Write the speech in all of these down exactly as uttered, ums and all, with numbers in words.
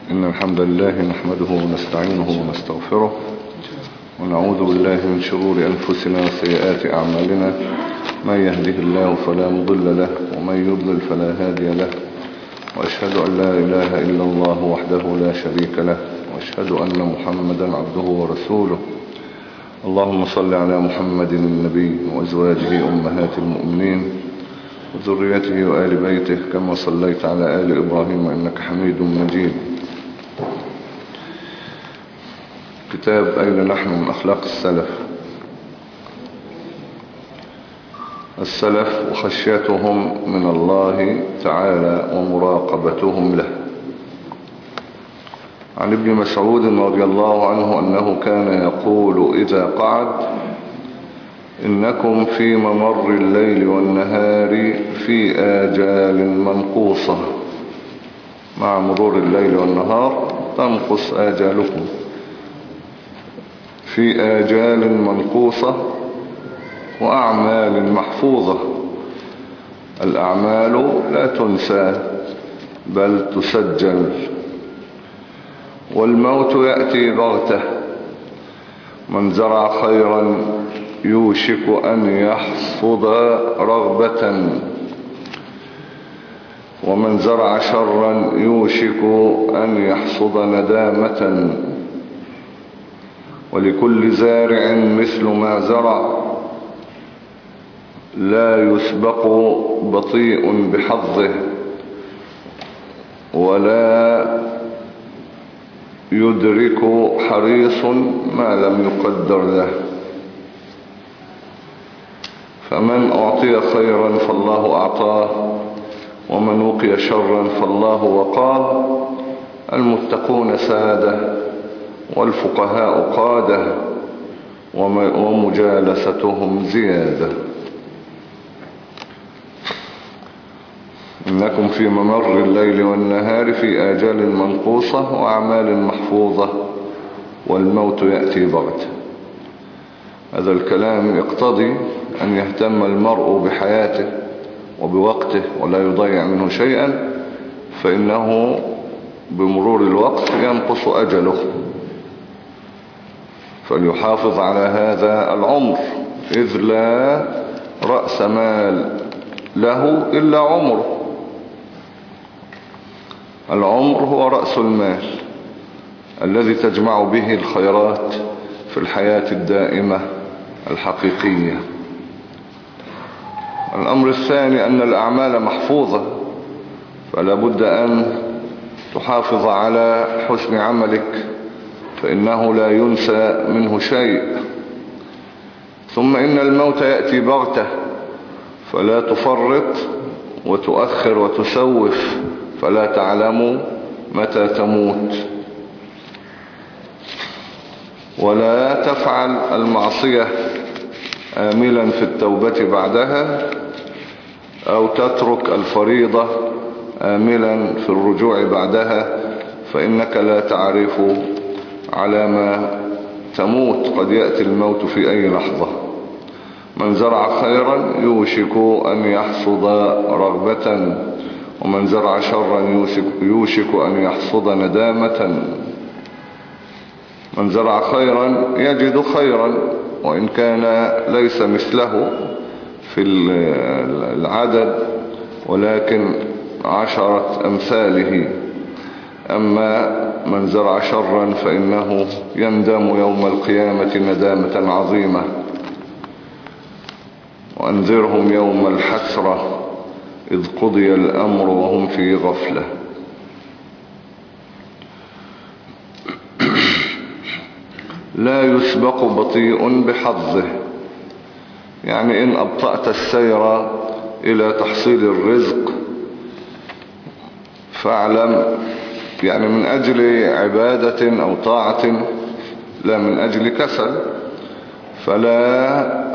إن الحمد لله نحمده ونستعينه ونستغفره ونعوذ بالله من شرور أنفسنا وسيئات أعمالنا. من يهده الله فلا مضل له ومن يضلل فلا هادي له، وأشهد أن لا إله إلا الله وحده لا شريك له، وأشهد أن محمدا عبده ورسوله. اللهم صل على محمد النبي وأزواجه أمهات المؤمنين وذريته وآل بيته كما صليت على آل إبراهيم إنك حميد مجيد. كتاب أين نحن من أخلاق السلف. السلف وخشيتهم من الله تعالى ومراقبتهم له. عن ابن مسعود رضي الله عنه أنه كان يقول إذا قعد: إنكم في ممر الليل والنهار في آجال منقوصة. مع مرور الليل والنهار تنقص آجالكم. في آجال منقوصة وأعمال محفوظة. الأعمال لا تنسى بل تسجل. والموت يأتي بغتة. من زرع خيرا يوشك أن يحصد رغبة، ومن زرع شرا يوشك أن يحصد ندامة. ولكل زارع مثل ما زرع، لا يسبق بطيء بحظه ولا يدرك حريص ما لم يقدر له. فمن أعطي خيرا فالله أعطاه، ومن وقي شرا فالله وقاه. المتقون سادة والفقهاء قادة، ومجالستهم زيادة. إنكم في ممر الليل والنهار في آجال منقوصة وأعمال محفوظة، والموت يأتي بغتة. هذا الكلام يقتضي أن يهتم المرء بحياته وبوقته ولا يضيع منه شيئا، فإنه بمرور الوقت ينقص أجله، فليحافظ على هذا العمر، إذ لا رأس مال له إلا عمره. العمر هو رأس المال الذي تجمع به الخيرات في الحياة الدائمة الحقيقية. الأمر الثاني أن الأعمال محفوظة، فلا بد أن تحافظ على حسن عملك، فإنه لا ينسى منه شيء. ثم إن الموت يأتي بغتة، فلا تفرط وتؤخر وتسوف، فلا تعلم متى تموت. ولا تفعل المعصية آملا في التوبة بعدها، أو تترك الفريضة آملا في الرجوع بعدها، فإنك لا تعرف على ما تموت، قد يأتي الموت في أي لحظة. من زرع خيرا يوشك أن يحصد رغبة، ومن زرع شرا يوشك, يوشك أن يحصد ندامة. من زرع خيرا يجد خيرا، وإن كان ليس مثله في العدد، ولكن عشرة أمثاله. أما من زرع شرا فإنه يندم يوم القيامة ندامة عظيمة. وأنذرهم يوم الحسرة إذ قضي الأمر وهم في غفلة. لا يسبق بطيء بحظه، يعني إن أبطأت السير إلى تحصيل الرزق فاعلم، يعني من أجل عبادة أو طاعة لا من أجل كسل، فلا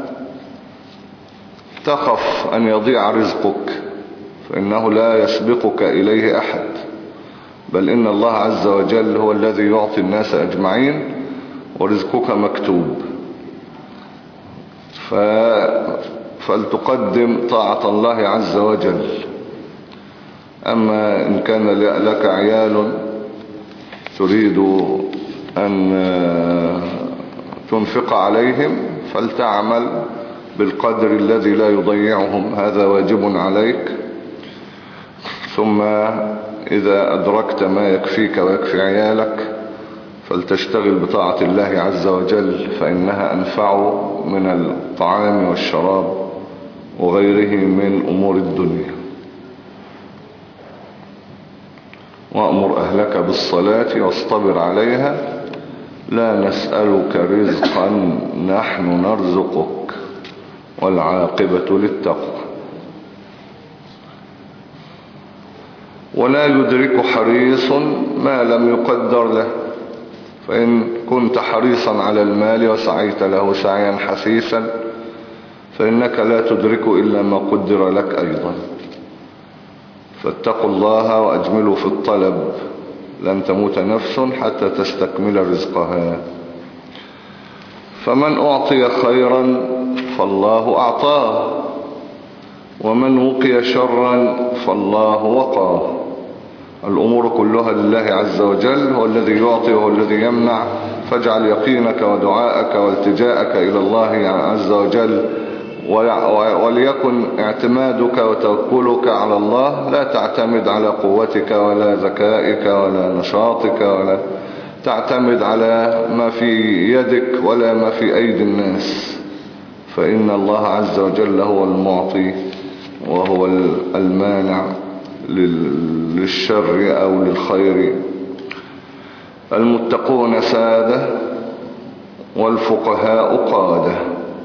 تخف أن يضيع رزقك، فإنه لا يسبقك إليه أحد، بل إن الله عز وجل هو الذي يعطي الناس أجمعين، ورزقك مكتوب. ف... فلتقدم طاعة الله عز وجل. أما إن كان لك عيال تريد أن تنفق عليهم فلتعمل بالقدر الذي لا يضيعهم، هذا واجب عليك. ثم إذا أدركت ما يكفيك ويكفي عيالك فلتشتغل بطاعة الله عز وجل، فإنها أنفع من الطعام والشراب وغيره من أمور الدنيا. وأمر أهلك بالصلاة واصطبر عليها لا نسألك رزقا نحن نرزقك والعاقبة للتقوى. ولا يدرك حريص ما لم يقدر له، فإن كنت حريصا على المال وسعيت له سعيا حثيثا فإنك لا تدرك إلا ما قدر لك أيضا. فاتقوا الله وأجملوا في الطلب، لن تموت نفس حتى تستكمل رزقها. فمن أعطي خيرا فالله أعطاه، ومن وقي شرا فالله وقاه. الأمور كلها لله عز وجل، هو الذي يعطي وهو الذي يمنع. فاجعل يقينك ودعاءك والتجاءك إلى الله عز وجل، وليكن اعتمادك وتوكلك على الله، لا تعتمد على قوتك ولا ذكائك ولا نشاطك، ولا تعتمد على ما في يدك ولا ما في أيدي الناس، فإن الله عز وجل هو المعطي وهو المانع للشر أو للخير. المتقون سادة والفقهاء قادة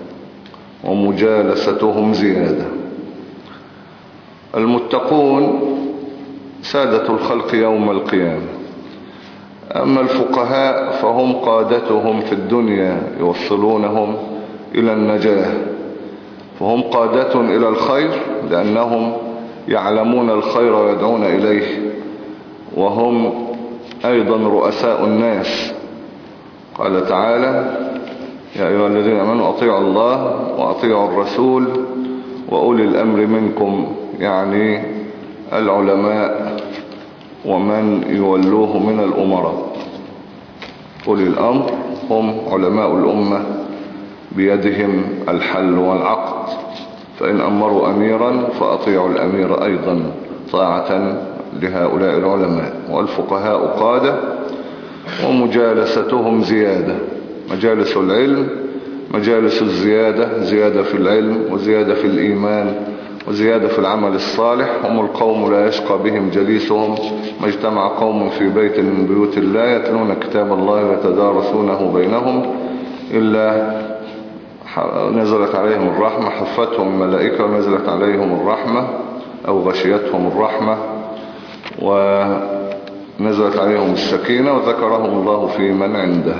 ومجالستهم زيادة. المتقون سادة الخلق يوم القيامة، أما الفقهاء فهم قادتهم في الدنيا يوصلونهم إلى النجاة، فهم قادة إلى الخير لأنهم يعلمون الخير ويدعون إليه، وهم أيضا رؤساء الناس. قال تعالى: يا أيها الذين آمنوا أطيعوا الله وأطيعوا الرسول وأولي الأمر منكم، يعني العلماء ومن يولوه من الأمراء. أولي الأمر هم علماء الأمة بيدهم الحل والعقد، فإن أمروا أميرا فأطيعوا الأمير أيضا طاعة لهؤلاء العلماء. والفقهاء قادة ومجالستهم زيادة، مجالس العلم مجالس الزيادة، زيادة في العلم وزيادة في الإيمان وزيادة في العمل الصالح. هم القوم لا يشقى بهم جليسهم، ما اجتمع قوم في بيت من بيوت الله يتلون كتاب الله ويتدارسونه بينهم إلا نزلت عليهم الرحمة، حفتهم الملائكة ونزلت عليهم الرحمة أو غشيتهم الرحمة ونزلت عليهم السكينة وذكرهم الله في من عنده.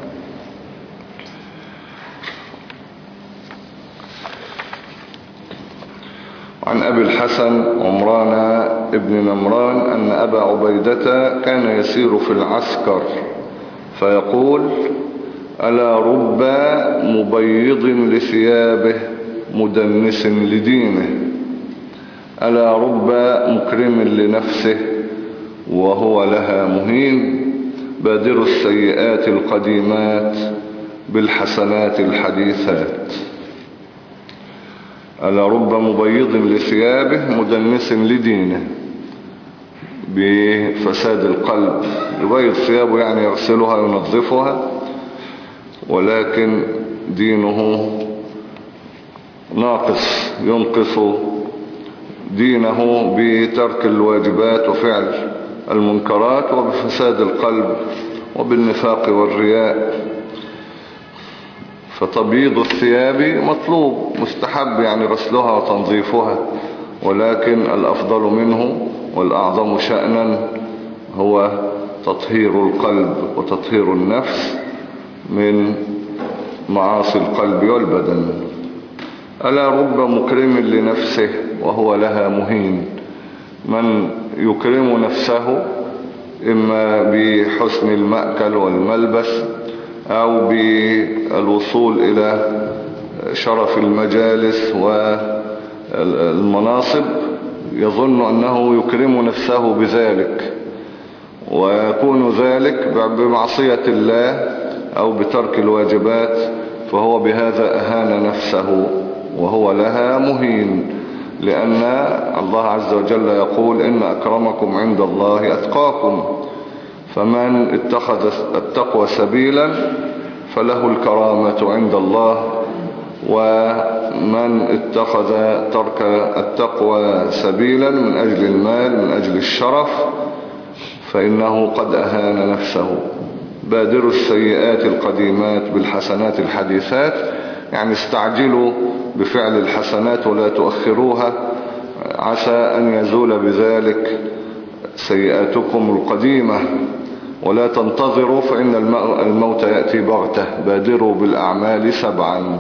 عن أبي الحسن عمران ابن نمران أن أبا عبيدة كان يسير في العسكر فيقول: ألا رب مبيض لثيابه مدنس لدينه، ألا رب مكرم لنفسه وهو لها مهين، بادر السيئات القديمات بالحسنات الحديثات. ألا رب مبيض لثيابه مدنس لدينه، بفساد القلب. يبيض ثيابه يعني يغسلها ينظفها، ولكن دينه ناقص، ينقص دينه بترك الواجبات وفعل المنكرات وبفساد القلب وبالنفاق والرياء. فتبييض الثياب مطلوب مستحب، يعني غسلها وتنظيفها، ولكن الأفضل منه والأعظم شأنا هو تطهير القلب وتطهير النفس من معاصي القلب والبدن. ألا رب مكرم لنفسه وهو لها مهين، من يكرم نفسه إما بحسن المأكل والملبس أو بالوصول إلى شرف المجالس والمناصب، يظن أنه يكرم نفسه بذلك، ويكون ذلك بمعصية الله أو بترك الواجبات، فهو بهذا أهان نفسه وهو لها مهين، لأن الله عز وجل يقول إن أكرمكم عند الله أتقاكم، فمن اتخذ التقوى سبيلا فله الكرامة عند الله، ومن اتخذ ترك التقوى سبيلا من أجل المال من أجل الشرف فإنه قد أهان نفسه. بادروا السيئات القديمات بالحسنات الحديثات، يعني استعجلوا بفعل الحسنات ولا تؤخروها، عسى أن يزول بذلك سيئاتكم القديمة، ولا تنتظروا فإن الموت يأتي بغتة. بادروا بالأعمال سبعا،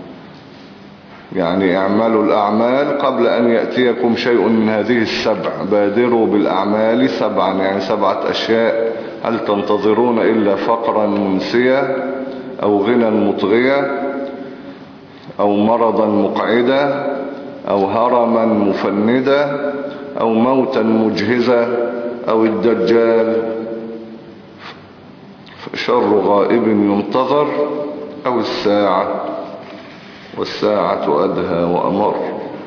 يعني اعملوا الأعمال قبل أن يأتيكم شيء من هذه السبع. بادروا بالأعمال سبعا، يعني سبعة أشياء، هل تنتظرون إلا فقرا منسيا أو غنى مطغيا أو مرضا مقعدا أو هرما مفندا أو موتا مجهزا أو الدجال شر غائب ينتظر أو الساعة، والساعة أدهى وأمر.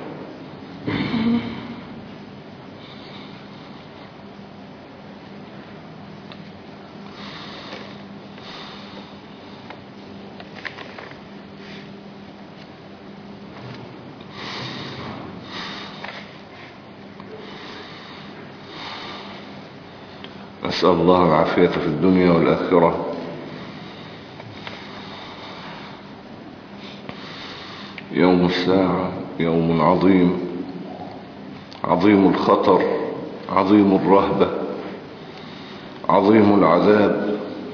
نسأل الله العافية في الدنيا والآخرة. يوم الساعة يوم عظيم، عظيم الخطر، عظيم الرهبة، عظيم العذاب.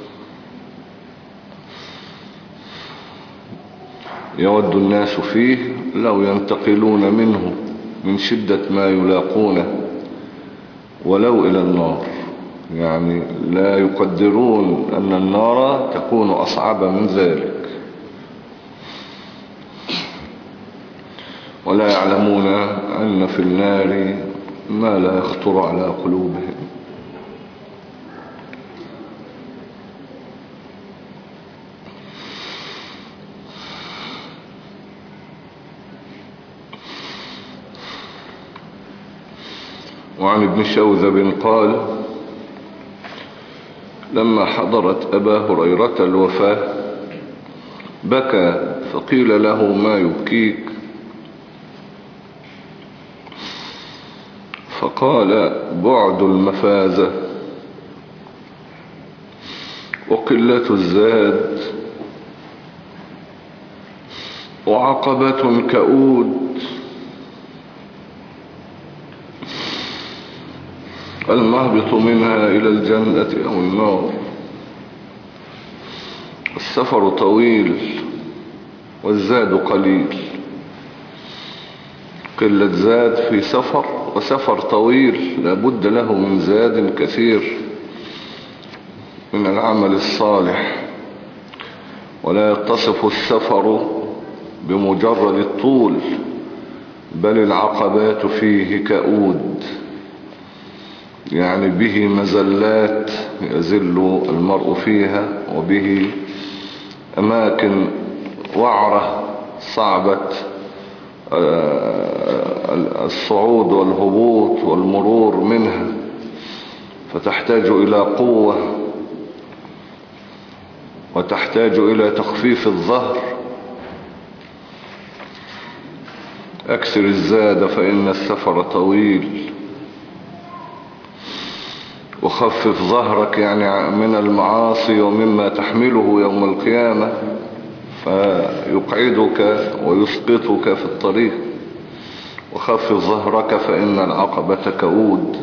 يود الناس فيه لو ينتقلون منه من شدة ما يلاقونه ولو إلى النار، يعني لا يقدرون أن النار تكون أصعب من ذلك، ولا يعلمون أن في النار ما لا يخطر على قلوبهم. وعن ابن شوذب قال: لما حضرت أبا هريرة الوفاة بكى، فقيل له: ما يبكيك؟ فقال: بعد المفازة وقلة الزاد وعقبة كؤود، المهبط منها إلى الجنة أو النار. السفر طويل والزاد قليل، قلة زاد في سفر، وسفر طويل لابد له من زاد كثير من العمل الصالح، ولا يتصف السفر بمجرد الطول، بل العقبات فيه كؤود، يعني به مزلات يزل المرء فيها، وبه أماكن وعرة صعبة الصعود والهبوط والمرور منها، فتحتاج إلى قوة وتحتاج إلى تخفيف الظهر. أكثر الزاد فإن السفر طويل، وخفف ظهرك يعني من المعاصي ومما تحمله يوم القيامة فيقعدك ويسقطك في الطريق، وخفف ظهرك فإن العقبة كؤود،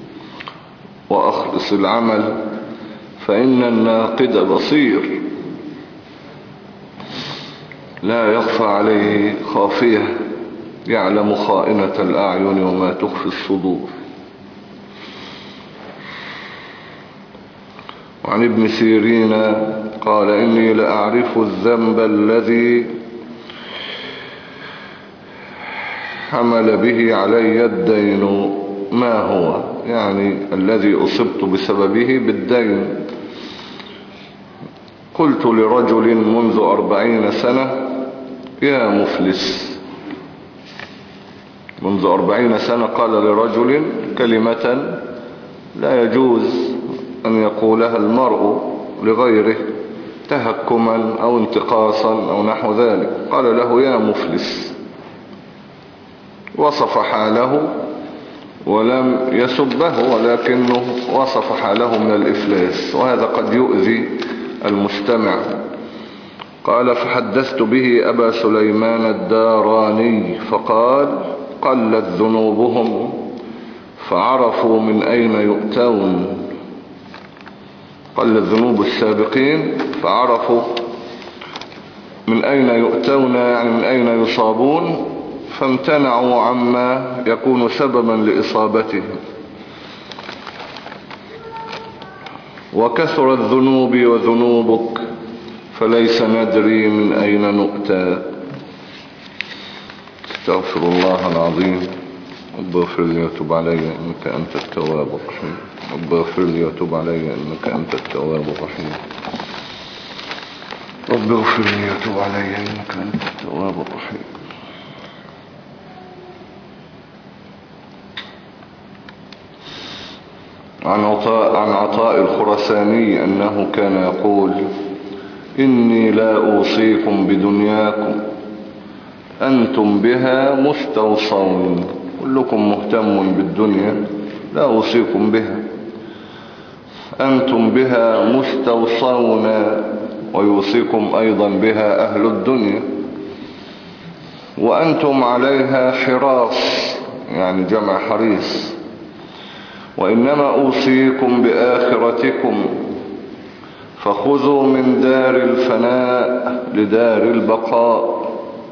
وأخلص العمل فإن الناقد بصير لا يخفى عليه خافية، يعلم خائنة الأعين وما تخفي الصدور. وعن ابن سيرين قال: إني لأعرف الذنب الذي حمل به علي الدين ما هو، يعني الذي أصبت بسببه بالدين. قلت لرجل منذ أربعين سنة يا مفلس. منذ أربعين سنة قال لرجل كلمة لا يجوز أن يقولها المرء لغيره تهكما أو انتقاصا أو نحو ذلك. قال له يا مفلس، وصف حاله ولم يسبه، ولكنه وصف حاله من الإفلاس، وهذا قد يؤذي المستمع. قال فحدثت به أبا سليمان الداراني فقال قلت ذنوبهم فعرفوا من أين يؤتون. قلت ذنوب السابقين فعرفوا من أين يؤتون، يعني من أين يصابون، فامتنعوا عما يكون سببا لإصابتهم. وكثرت ذنوبي وذنوبك فليس ندري من أين نؤتى. استغفر الله العظيم. رب اغفر لي وتب علي إنك أنت التواب الرحيم. رب اغفر لي وتب علي إنك أنت التواب الرحيم. رب اغفر لي وتب علي إنك أنت التواب الرحيم. عن عطاء, عن عطاء الخرساني أنه كان يقول إني لا أوصيكم بدنياكم أنتم بها مستوصون. كلكم مهتم بالدنيا، لا أوصيكم بها، أنتم بها مستوصون، ويوصيكم أيضا بها أهل الدنيا، وأنتم عليها حراص، يعني جمع حريص. وإنما أوصيكم بآخرتكم فخذوا من دار الفناء لدار البقاء،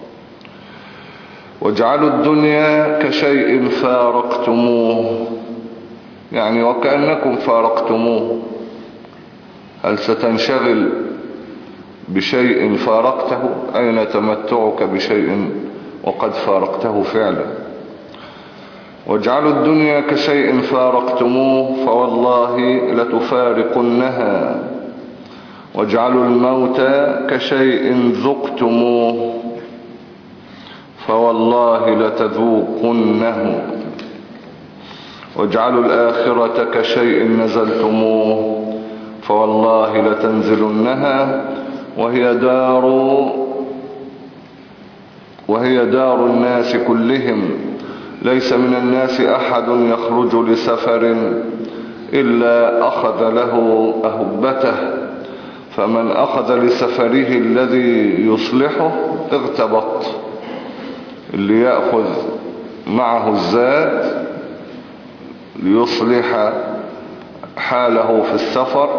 واجعلوا الدنيا كشيء فارقتموه، يعني وكأنكم فارقتموه. هل ستنشغل بشيء فارقته؟ أين تمتعك بشيء وقد فارقته فعلا؟ واجعلوا الدنيا كشيء فارقتموه فوالله لتفارقنها، واجعلوا الموت كشيء ذقتموه فوالله لتذوقنه، واجعلوا الآخرة كشيء نزلتموه فوالله لتنزلنها، وهي دار وهي دار الناس كلهم، ليس من الناس أحد يخرج لسفر إلا أخذ له أهبته، فمن أخذ لسفره الذي يصلحه اغتبط. اللي يأخذ معه الزاد ليصلح حاله في السفر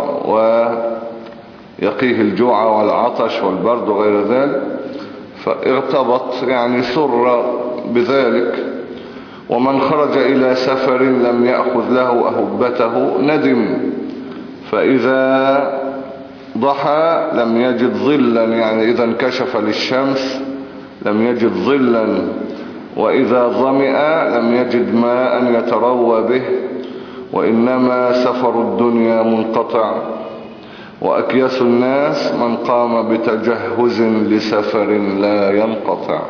ويقيه الجوع والعطش والبرد وغير ذلك، فاغتبط يعني سر بذلك. ومن خرج إلى سفر لم يأخذ له أهبته ندم، فإذا ضحى لم يجد ظلا، يعني إذا انكشف للشمس لم يجد ظلا، وإذا ظمئ لم يجد ماء يتروى به. وإنما سفر الدنيا منقطع، وأكيس الناس من قام بتجهز لسفر لا ينقطع.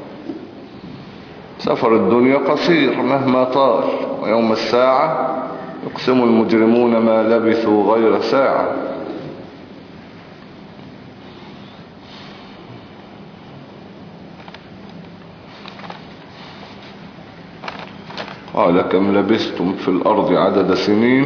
سفر الدنيا قصير مهما طال، ويوم الساعة يقسم المجرمون ما لبثوا غير ساعة. قال كم لبثتم في الأرض عدد سنين؟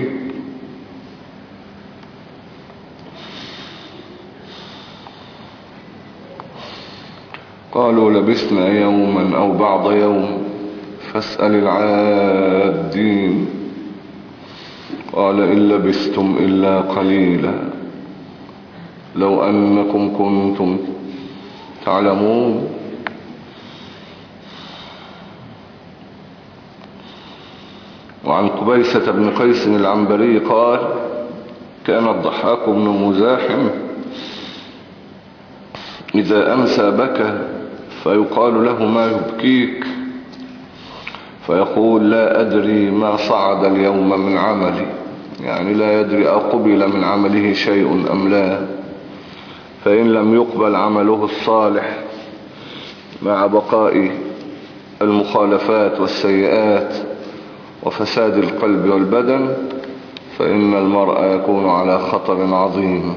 قالوا لبثنا يوما أو بعض يوم فاسأل العادين. قال إن لبثتم إلا قليلا لو أنكم كنتم تعلمون. وعن قبيسة بن قيس العنبري قال كان الضحاك بن مزاحم إذا أمسى بكى فيقال له ما يبكيك؟ فيقول لا أدري ما صعد اليوم من عملي، يعني لا يدري أقبل من عمله شيء أم لا. فإن لم يقبل عمله الصالح مع بقاء المخالفات والسيئات وفساد القلب والبدن، فإن المرء يكون على خطر عظيم.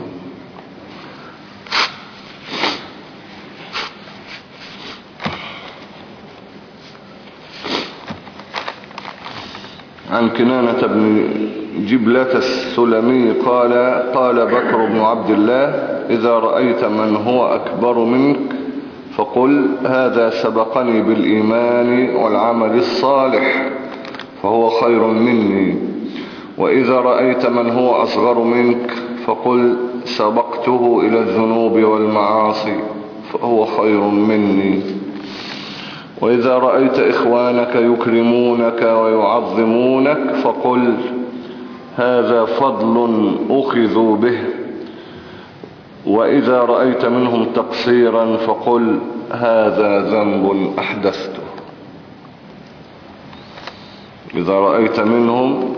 عن كنانة بن جبلة السلمي قال قال بكر بن عبد الله إذا رأيت من هو أكبر منك فقل هذا سبقني بالإيمان والعمل الصالح فهو خير مني، وإذا رأيت من هو أصغر منك فقل سبقته إلى الذنوب والمعاصي فهو خير مني، وإذا رأيت إخوانك يكرمونك ويعظمونك فقل هذا فضل أخذوا به، وإذا رأيت منهم تقصيرا فقل هذا ذنب أحدثته. إذا رأيت منهم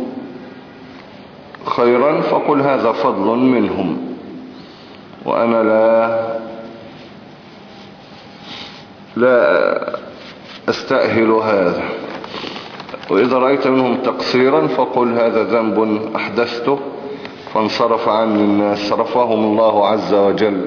خيرا فقل هذا فضل منهم وأنا لا لا أستأهل هذا، وإذا رأيت منهم تقصيرا فقل هذا ذنب أحدثته فانصرف عني الناس صرفهم الله عز وجل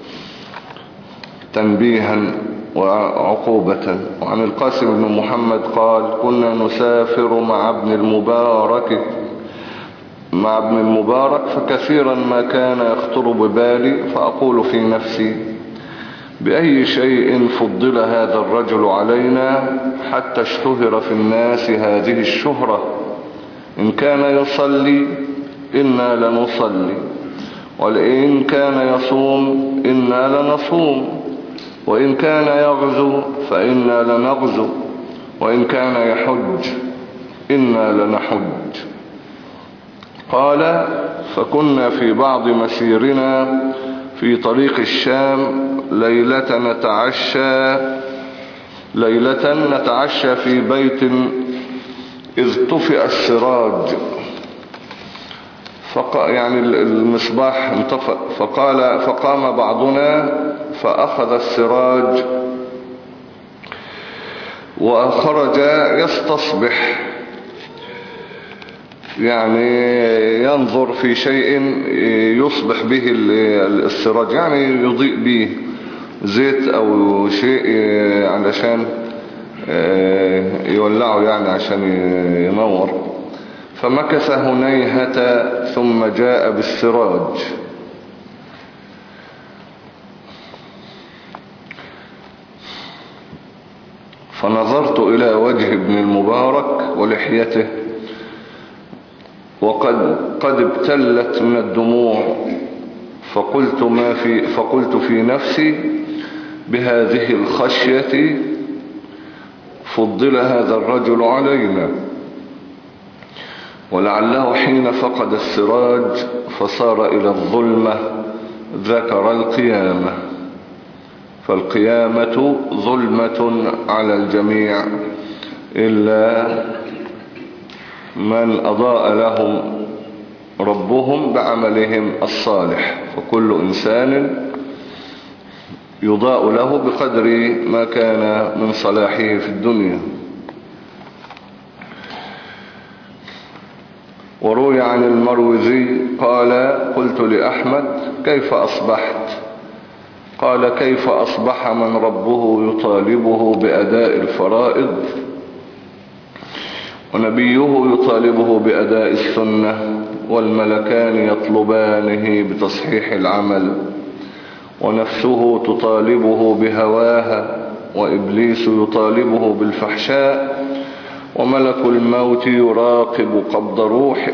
تنبيها وعقوبة. وعن القاسم بن محمد قال كنا نسافر مع ابن المبارك مع ابن المبارك فكثيرا ما كان يخطر ببالي فأقول في نفسي بأي شيء فضل هذا الرجل علينا حتى اشتهر في الناس هذه الشهرة، إن كان يصلي إنا لنصلي، وإن كان يصوم إنا لنصوم، وإن كان يغزو فإنا لنغزو، وإن كان يحج إنا لنحج. قال فكنا في بعض مسيرنا في طريق الشام ليلة نتعشى ليلة نتعشى في بيت إذ طفئ السراج، يعني المصباح انطفأ، فقال فقام بعضنا فأخذ السراج وخرج يستصبح، يعني ينظر في شيء يصبح به السراج، يعني يضيء به زيت أو شيء علشان يولعه، يعني عشان ينور. فمكث هنيهة ثم جاء بالسراج فنظرت إلى وجه ابن المبارك ولحيته وقد قد ابتلت من الدموع، فقلت ما في فقلت في نفسي بهذه الخشية فضل هذا الرجل علينا، ولعله حين فقد السراج فصار إلى الظلمة ذكر القيامة، فالقيامة ظلمة على الجميع إلا من أضاء لهم ربهم بعملهم الصالح، فكل إنسان يضاء له بقدر ما كان من صلاحه في الدنيا. وروي عن المروزي قال قلت لأحمد كيف أصبحت؟ قال كيف أصبح من ربه يطالبه بأداء الفرائض ونبيه يطالبه بأداء السنة والملكان يطلبانه بتصحيح العمل ونفسه تطالبه بهواها وإبليس يطالبه بالفحشاء وملك الموت يراقب قبض روحه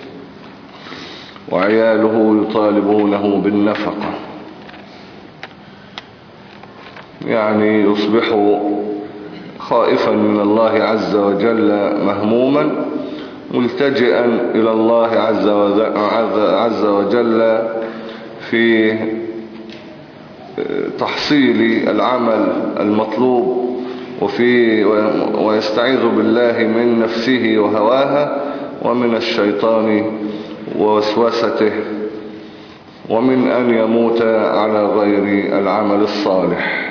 وعياله يطالبونه بالنفقة، يعني يصبح خائفا من الله عز وجل مهموما ملتجئا إلى الله عز وجل في تحصيل العمل المطلوب وفي ويستعيذ بالله من نفسه وهواها ومن الشيطان ووسوسته ومن أن يموت على غير العمل الصالح.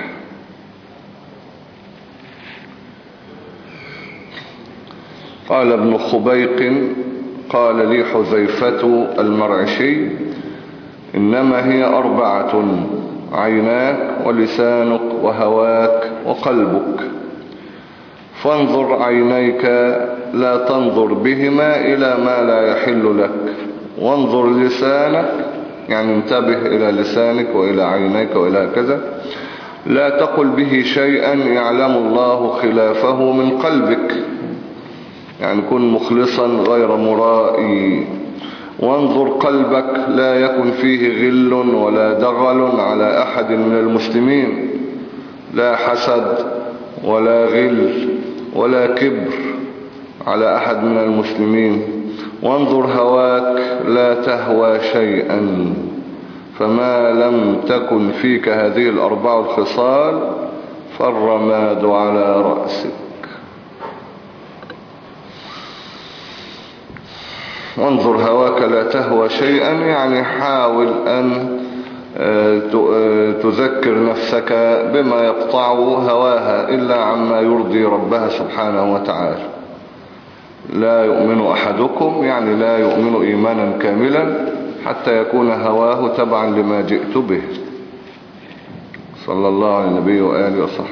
قال ابن خبيق قال لي حذيفة المرعشي إنما هي أربعة: عيناك ولسانك وهواك وقلبك، فانظر عينيك لا تنظر بهما إلى ما لا يحل لك، وانظر لسانك يعني انتبه إلى لسانك وإلى عينيك وإلى كذا، لا تقل به شيئا يعلم الله خلافه من قلبك، يعني كن مخلصا غير مرائي. وانظر قلبك لا يكن فيه غل ولا دغل على أحد من المسلمين، لا حسد ولا غل ولا كبر على أحد من المسلمين. وانظر هواك لا تهوى شيئا، فما لم تكن فيك هذه الأربع الخصال فالرماد على رأسك. وانظر هواك لا تهوى شيئا يعني حاول أن تذكر نفسك بما يقطع هواها إلا عما يرضي ربها سبحانه وتعالى. لا يؤمن أحدكم يعني لا يؤمن إيمانا كاملا حتى يكون هواه تبعا لما جئت به، صلى الله على النبي وآله وصحبه.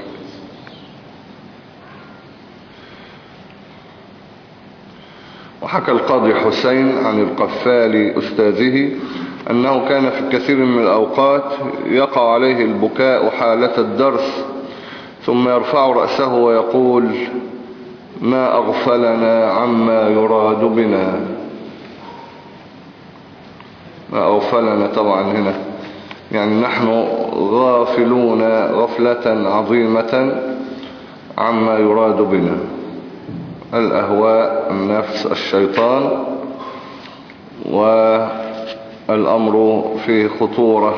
وحكى القاضي حسين عن القفال أستاذه أنه كان في كثير من الأوقات يقع عليه البكاء حالة الدرس، ثم يرفع رأسه ويقول: ما أغفلنا عما يراد بنا. ما أغفلنا طبعا هنا يعني نحن غافلون غفلة عظيمة عما يراد بنا، الأهواء، النفس، الشيطان، والأمر فيه خطورة.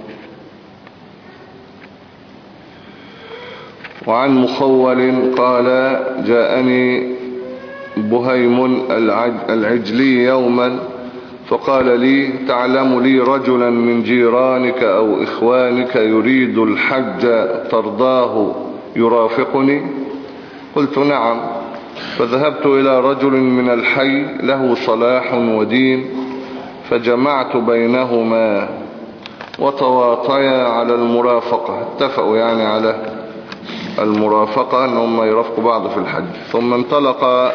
وعن مخول قال: جاءني بهيم العجلي يوما فقال لي: تعلم لي رجلا من جيرانك أو إخوانك يريد الحج ترضاه يرافقني؟ قلت: نعم. فذهبت إلى رجل من الحي له صلاح ودين فجمعت بينهما وتواطيا على المرافقة، اتفقوا يعني على المرافقة أنهم يرافقوا بعض في الحج. ثم انطلق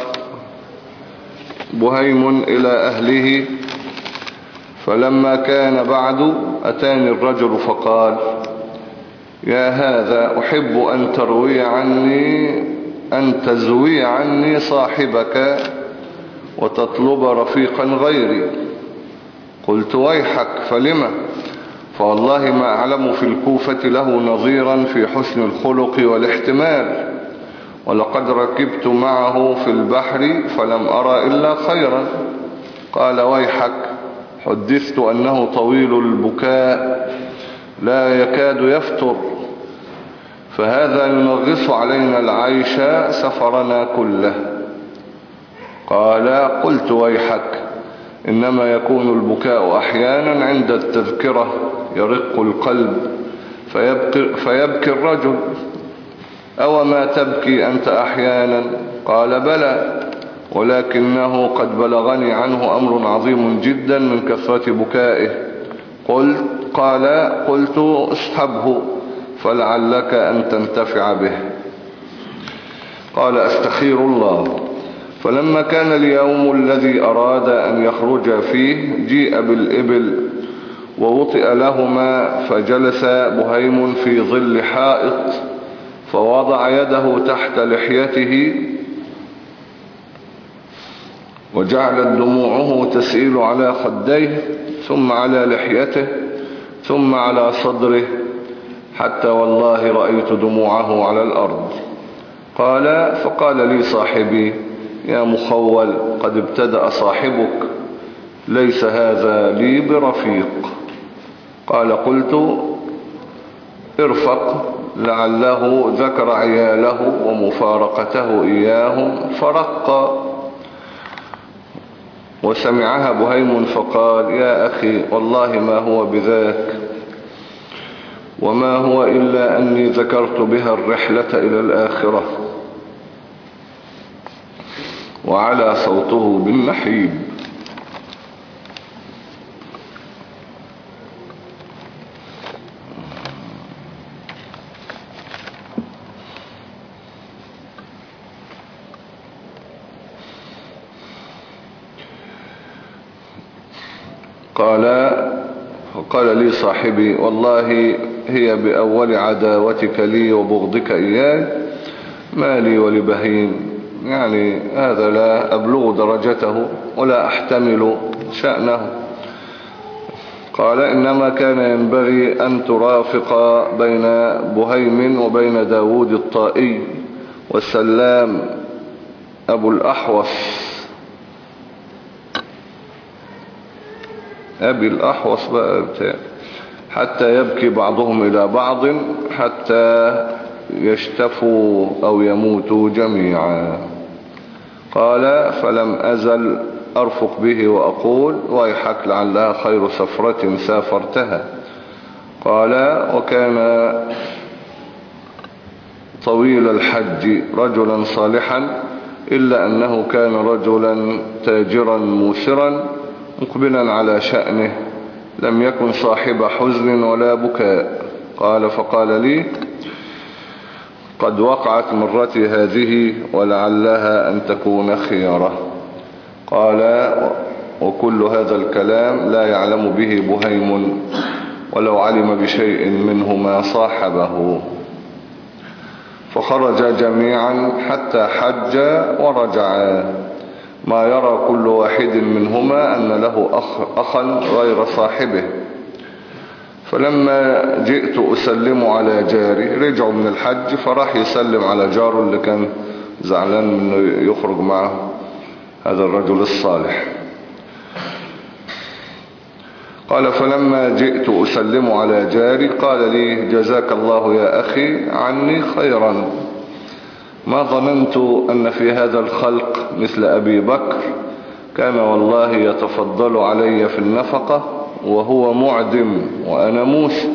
بهيم إلى أهله، فلما كان بعد أتاني الرجل فقال: يا هذا أحب أن تروي عني أن تزوي عني صاحبك وتطلب رفيقا غيري. قلت: ويحك، فلما؟ فوالله ما أعلم في الكوفة له نظيرا في حسن الخلق والاحتمال، ولقد ركبت معه في البحر فلم أرى إلا خيرا. قال: ويحك، حدثت أنه طويل البكاء لا يكاد يفتر، فهذا ينغص علينا العيش سفرنا كله. قال: قلت: ويحك، إنما يكون البكاء أحيانا عند التذكرة، يرق القلب فيبكي, فيبكي الرجل. أو ما تبكي أنت أحيانا؟ قال: بلى، ولكنه قد بلغني عنه أمر عظيم جدا من كثرة بكائه. قلت قال: قلت: اصحبه فلعلك أن تنتفع به. قال: أستخير الله. فلما كان اليوم الذي أراد أن يخرج فيه جيء بالإبل ووطئ لهما، فجلس بهيم في ظل حائط فوضع يده تحت لحيته وجعلت دموعه تسيل على خديه ثم على لحيته ثم على صدره، حتى والله رأيت دموعه على الأرض. قال: فقال لي صاحبي: يا مخول، قد ابتدأ صاحبك، ليس هذا لي برفيق. قال: قلت: ارفق لعله ذكر عياله ومفارقته إياهم فرق، وسمعها بهيم فقال: يا أخي والله ما هو بذاك، وما هو إلا أني ذكرت بها الرحلة إلى الآخرة. وعلى صوته بالنحيب. قال فقال لي صاحبي: والله هي بأول عداوتك لي وبغضك إياي ما لي ولبهيم، يعني هذا لا أبلغ درجته ولا أحتمل شأنه. قال: إنما كان ينبغي أن ترافق بين بهيم وبين داود الطائي والسلام أبو الأحوص أبي الأحوص بقى بتاع حتى يبكي بعضهم إلى بعض حتى يشتفوا أو يموتوا جميعا. قال: فلم أزل أرفق به وأقول: ويحك لعلها خير سفرة سافرتها. قال: وكان طويل الحج رجلا صالحا، إلا أنه كان رجلا تاجرا موسرا مقبلا على شأنه، لم يكن صاحب حزن ولا بكاء. قال: فقال لي: قد وقعت مرتي هذه ولعلها أن تكون خيرة. قال: وكل هذا الكلام لا يعلم به بهيم، ولو علم بشيء منه ما صاحبه. فخرج جميعا حتى حج ورجعا، ما يرى كل واحد منهما أن له أخ أخا غير صاحبه. فلما جئت أسلم على جاري، رجعوا من الحج فراح يسلم على جاره اللي كان زعلان انه يخرج معه هذا الرجل الصالح. قال: فلما جئت أسلم على جاري قال لي: جزاك الله يا أخي عني خيرا، ما ظننت أن في هذا الخلق مثل أبي بكر، كان والله يتفضل علي في النفقة وهو معدم وأنا موسر.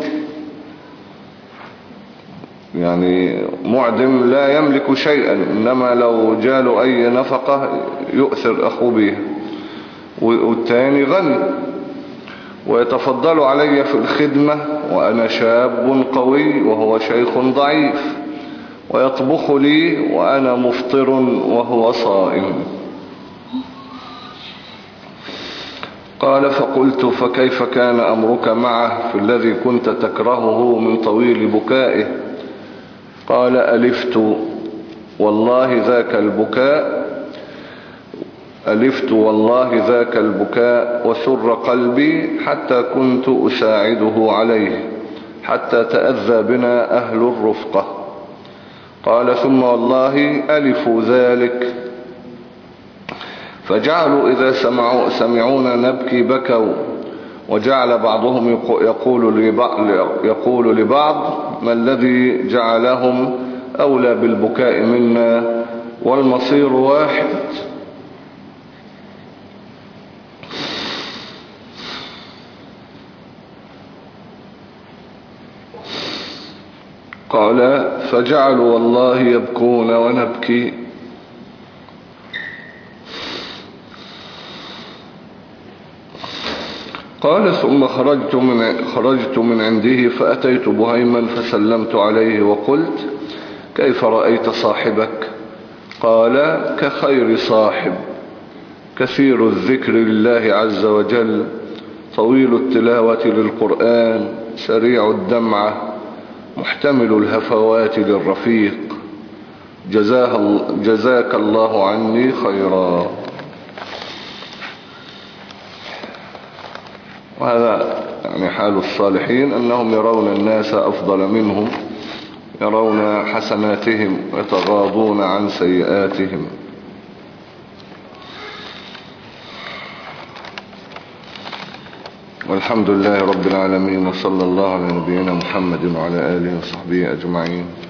يعني معدم لا يملك شيئا، إنما لو جاله أي نفقة يؤثر أخوه بها، والتاني غني ويتفضل علي في الخدمة وأنا شاب قوي وهو شيخ ضعيف، ويطبخ لي وأنا مفطر وهو صائم. قال: فقلت: فكيف كان أمرك معه في الذي كنت تكرهه من طويل بكائه؟ قال: ألفت والله ذاك البكاء ألفت والله ذاك البكاء وسر قلبي حتى كنت أساعده عليه، حتى تأذى بنا أهل الرفقة. قال: ثم والله ألفوا ذلك، فجعلوا إذا سمعوا سمعونا نبكي بكوا، وجعل بعضهم يقول لبعض, يقول لبعض: ما الذي جعلهم أولى بالبكاء منا والمصير واحد. قال: فجعلوا والله يبكون ونبكي. قال: ثم خرجت من, خرجت من عنده فأتيت بهيما فسلمت عليه وقلت: كيف رأيت صاحبك؟ قال: كخير صاحب، كثير الذكر لله عز وجل، طويل التلاوة للقرآن، سريع الدمعة، محتمل الهفوات للرفيق، جزاه جزاك الله عني خيرا. وهذا يعني حال الصالحين، أنهم يرون الناس أفضل منهم، يرون حسناتهم ويتغاضون عن سيئاتهم. والحمد لله رب العالمين، وصلى الله على نبينا محمد وعلى آله وصحبه أجمعين.